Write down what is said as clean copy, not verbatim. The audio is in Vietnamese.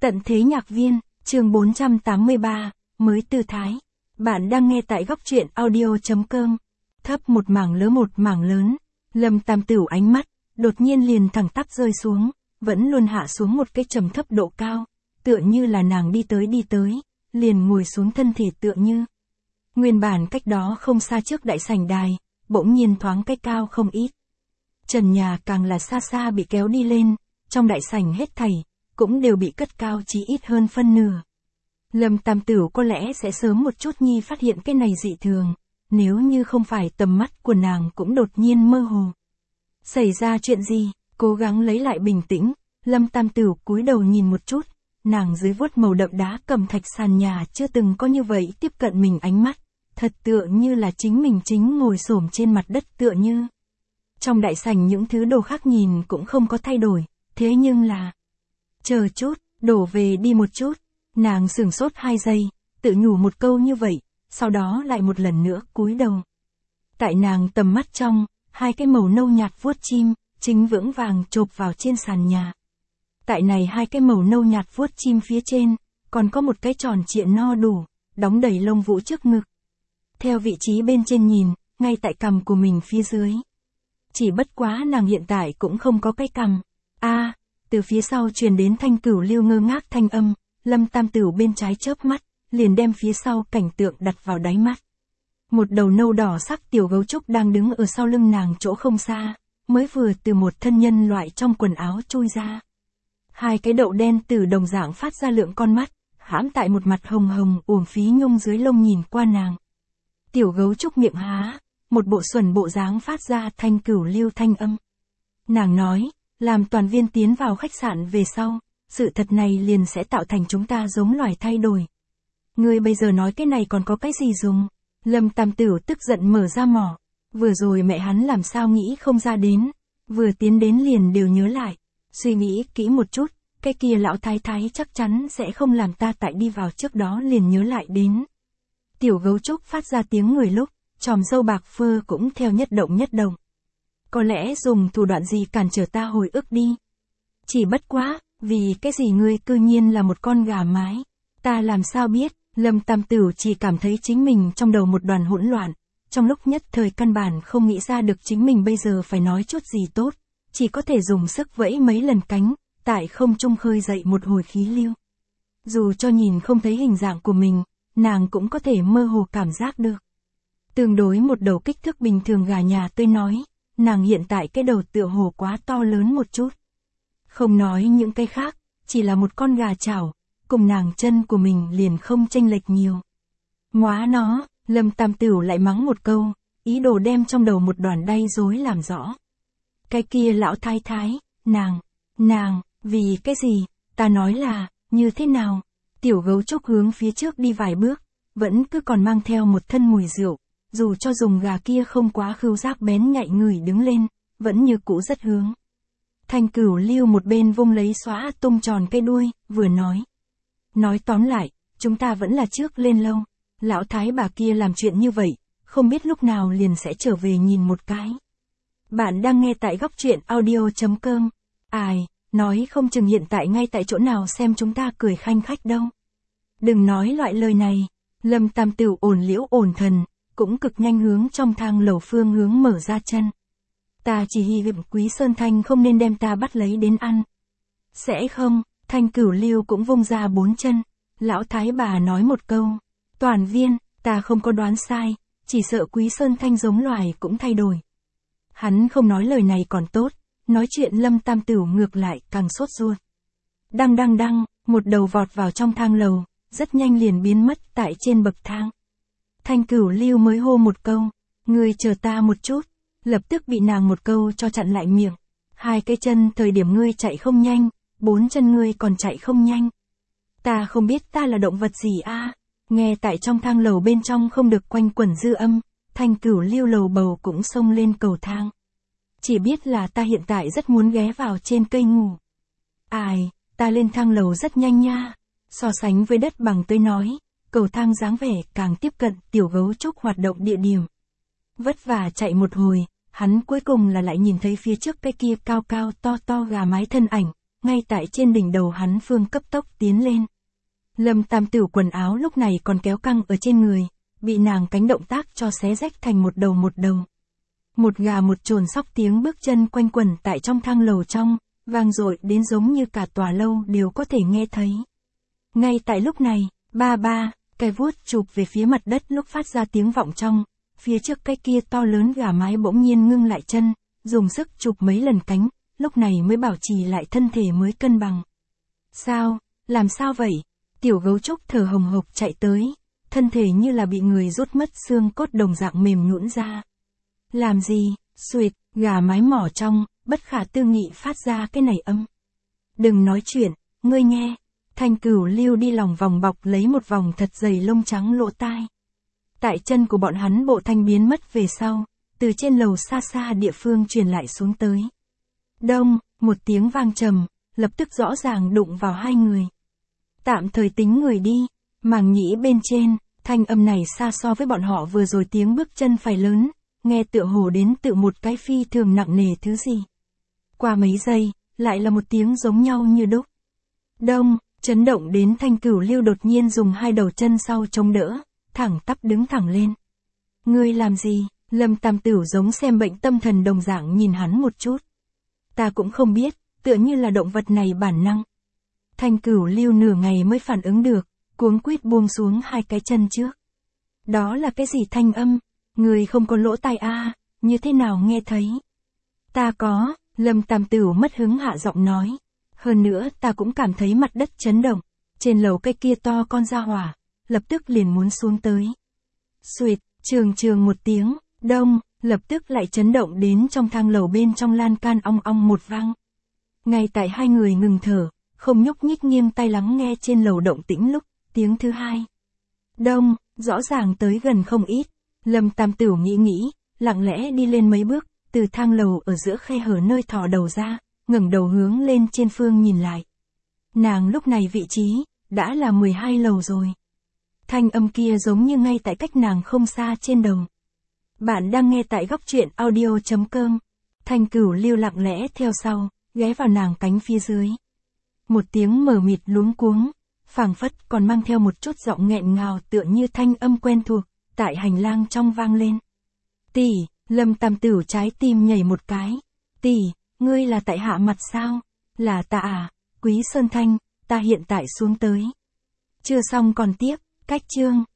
Tận thế nhạc viên, chương 483, mới tư thái. Bạn đang nghe tại góc truyện audio.com. Thấp một mảng lớn. Lâm Tam Tửu ánh mắt, đột nhiên liền thẳng tắp rơi xuống, vẫn luôn hạ xuống một cái trầm thấp độ cao, tựa như là nàng đi tới, liền ngồi xuống thân thể tựa như. Nguyên bản cách đó không xa trước đại sảnh đài, bỗng nhiên thoáng cái cao không ít. Trần nhà càng là xa xa bị kéo đi lên, trong đại sảnh hết thảy cũng đều bị cất cao chí ít hơn phân nửa. Lâm Tam Tửu có lẽ sẽ sớm một chút nhi phát hiện cái này dị thường, nếu như không phải tầm mắt của nàng cũng đột nhiên mơ hồ. Xảy ra chuyện gì? Cố gắng lấy lại bình tĩnh, Lâm Tam Tửu cúi đầu nhìn một chút, nàng dưới vuốt màu đậm đá cẩm thạch sàn nhà chưa từng có như vậy tiếp cận mình ánh mắt, thật tựa như là chính mình ngồi xổm trên mặt đất tựa như. Trong đại sảnh những thứ đồ khác nhìn cũng không có thay đổi, thế nhưng là... Chờ chút, đổ về đi một chút, nàng sửng sốt 2 giây, tự nhủ một câu như vậy, sau đó lại một lần nữa cúi đầu. Tại nàng tầm mắt trong, 2 cái màu nâu nhạt vuốt chim, chính vững vàng chộp vào trên sàn nhà. Tại này 2 cái màu nâu nhạt vuốt chim phía trên, còn có một cái tròn trịa no đủ, đóng đầy lông vũ trước ngực. Theo vị trí bên trên nhìn, ngay tại cằm của mình phía dưới. Chỉ bất quá nàng hiện tại cũng không có cái cằm. Từ phía sau truyền đến Thanh Cửu Lưu ngơ ngác thanh âm, Lâm Tam Tửu bên trái chớp mắt, liền đem phía sau cảnh tượng đặt vào đáy mắt. Một đầu nâu đỏ sắc tiểu gấu trúc đang đứng ở sau lưng nàng chỗ không xa, mới vừa từ một thân nhân loại trong quần áo chui ra. 2 cái đậu đen từ đồng dạng phát ra lượng con mắt, hãm tại một mặt hồng hồng uổng phí nhung dưới lông nhìn qua nàng. Tiểu gấu trúc miệng há, một bộ xuẩn bộ dáng phát ra Thanh Cửu Lưu thanh âm. Nàng nói, làm toàn viên tiến vào khách sạn về sau, sự thật này liền sẽ tạo thành chúng ta giống loài thay đổi. Ngươi bây giờ nói cái này còn có cái gì dùng? Lâm Tam Tửu tức giận mở ra mỏ. Vừa rồi mẹ hắn làm sao nghĩ không ra đến, vừa tiến đến liền đều nhớ lại. Suy nghĩ kỹ một chút, cái kia lão thái thái chắc chắn sẽ không làm ta tại đi vào trước đó liền nhớ lại đến. Tiểu gấu trúc phát ra tiếng người lúc, chòm râu bạc phơ cũng theo nhất động. Có lẽ dùng thủ đoạn gì cản trở ta hồi ức đi. Chỉ bất quá, vì cái gì ngươi cư nhiên là một con gà mái. Ta làm sao biết, Lâm Tam Tửu chỉ cảm thấy chính mình trong đầu một đoàn hỗn loạn. Trong lúc nhất thời căn bản không nghĩ ra được chính mình bây giờ phải nói chút gì tốt. Chỉ có thể dùng sức vẫy mấy lần cánh, tại không trung khơi dậy một hồi khí lưu. Dù cho nhìn không thấy hình dạng của mình, nàng cũng có thể mơ hồ cảm giác được. Tương đối một đầu kích thước bình thường gà nhà tôi nói. Nàng hiện tại cái đầu tựa hồ quá to lớn một chút. Không nói những cái khác, chỉ là một con gà chảo, cùng nàng chân của mình liền không chênh lệch nhiều. Móa nó, Lâm Tam Tửu lại mắng một câu, ý đồ đem trong đầu một đoàn đay rối làm rõ. Cái kia lão thái thái, nàng, vì cái gì, ta nói là, như thế nào? Tiểu gấu trúc hướng phía trước đi vài bước, vẫn cứ còn mang theo một thân mùi rượu. Dù cho dùng gà kia không quá khứu giác bén nhạy người đứng lên, vẫn như cũ rất hướng. Thanh Cửu Lưu một bên vung lấy xóa tung tròn cây đuôi, vừa nói. Nói tóm lại, chúng ta vẫn là trước lên lâu. Lão thái bà kia làm chuyện như vậy, không biết lúc nào liền sẽ trở về nhìn một cái. Bạn đang nghe tại góc truyện audio.com. Nói không chừng hiện tại ngay tại chỗ nào xem chúng ta cười khanh khách đâu. Đừng nói loại lời này. Lâm Tam Tửu ổn liễu ổn thần. Cũng cực nhanh hướng trong thang lầu phương hướng mở ra chân. Ta chỉ hy vọng Quý Sơn Thanh không nên đem ta bắt lấy đến ăn. Sẽ không, Thanh Cửu Lưu cũng vung ra 4 chân. Lão thái bà nói một câu. Toàn viên, ta không có đoán sai, chỉ sợ Quý Sơn Thanh giống loài cũng thay đổi. Hắn không nói lời này còn tốt, nói chuyện Lâm Tam Tửu ngược lại càng sốt ruột. Đăng, một đầu vọt vào trong thang lầu, rất nhanh liền biến mất tại trên bậc thang. Thanh Cửu Lưu mới hô một câu, ngươi chờ ta một chút, lập tức bị nàng một câu cho chặn lại miệng. 2 cái chân thời điểm ngươi chạy không nhanh, 4 chân ngươi còn chạy không nhanh. Ta không biết ta là động vật gì Nghe tại trong thang lầu bên trong không được quanh quẩn dư âm, Thanh Cửu Lưu lầu bầu cũng xông lên cầu thang. Chỉ biết là ta hiện tại rất muốn ghé vào trên cây ngủ. Ta lên thang lầu rất nhanh nha, so sánh với đất bằng tôi nói. Cầu thang dáng vẻ càng tiếp cận tiểu gấu trúc hoạt động địa điểm. Vất vả chạy một hồi, hắn cuối cùng là lại nhìn thấy phía trước cái kia cao cao to to gà mái thân ảnh, ngay tại trên đỉnh đầu hắn Phương cấp tốc tiến lên. Lâm Tam Tửu quần áo lúc này còn kéo căng ở trên người, bị nàng cánh động tác cho xé rách thành một đầu một đầu. Một gà một chồn sóc tiếng bước chân quanh quẩn tại trong thang lầu trong, vang dội đến giống như cả tòa lâu đều có thể nghe thấy. Ngay tại lúc này, ba, cái vuốt chụp về phía mặt đất lúc phát ra tiếng vọng trong, phía trước cái kia to lớn gà mái bỗng nhiên ngưng lại chân, dùng sức chụp mấy lần cánh, lúc này mới bảo trì lại thân thể mới cân bằng. Sao, làm sao vậy? Tiểu gấu trúc thở hồng hộc chạy tới, thân thể như là bị người rút mất xương cốt đồng dạng mềm nhũn ra. Làm gì? Xuệt, gà mái mỏ trong, bất khả tư nghị phát ra cái này âm. Đừng nói chuyện, ngươi nghe. Thanh Cửu Lưu đi lòng vòng bọc lấy một vòng thật dày lông trắng lỗ tai. Tại chân của bọn hắn bộ thanh biến mất về sau, từ trên lầu xa xa địa phương truyền lại xuống tới. Đông, một tiếng vang trầm, lập tức rõ ràng đụng vào hai người. Tạm thời tính người đi, màng nhĩ bên trên, thanh âm này xa so với bọn họ vừa rồi tiếng bước chân phải lớn, nghe tựa hồ đến tự một cái phi thường nặng nề thứ gì. Qua mấy giây, lại là một tiếng giống nhau như đúc. Đông, chấn động đến Thanh Cửu Lưu đột nhiên dùng hai đầu chân sau chống đỡ, thẳng tắp đứng thẳng lên. Ngươi làm gì? Lâm Tam Tửu giống xem bệnh tâm thần đồng dạng nhìn hắn một chút. Ta cũng không biết, tựa như là động vật này bản năng. Thanh Cửu Lưu nửa ngày mới phản ứng được, cuống quýt buông xuống hai cái chân trước. Đó là cái gì thanh âm? Người không có lỗ tai a, như thế nào nghe thấy? Ta có, Lâm Tam Tửu mất hứng hạ giọng nói. Hơn nữa ta cũng cảm thấy mặt đất chấn động, trên lầu cái kia to con gia hỏa, lập tức liền muốn xuống tới. Xuệt, trường một tiếng, đông, lập tức lại chấn động đến trong thang lầu bên trong lan can ong ong một vang. Ngay tại hai người ngừng thở, không nhúc nhích nghiêng tai lắng nghe trên lầu động tĩnh lúc, tiếng thứ hai. Đông, rõ ràng tới gần không ít, Lâm Tam Tửu nghĩ, lặng lẽ đi lên mấy bước, từ thang lầu ở giữa khe hở nơi thò đầu ra, ngẩng đầu hướng lên trên phương nhìn lại. Nàng lúc này vị trí, đã là 12 lầu rồi. Thanh âm kia giống như ngay tại cách nàng không xa trên đầu. Bạn đang nghe tại góc truyện audio.com. Thanh Cửu Lưu lặng lẽ theo sau, ghé vào nàng cánh phía dưới. Một tiếng mờ mịt luống cuống, phảng phất còn mang theo một chút giọng nghẹn ngào tựa như thanh âm quen thuộc, tại hành lang trong vang lên. Tỷ, Lâm Tam Tửu trái tim nhảy một cái. Tỷ, ngươi là tại hạ mặt sao? Là ta à, Quý Sơn Thanh, ta hiện tại xuống tới. Chưa xong còn tiếp, cách chương.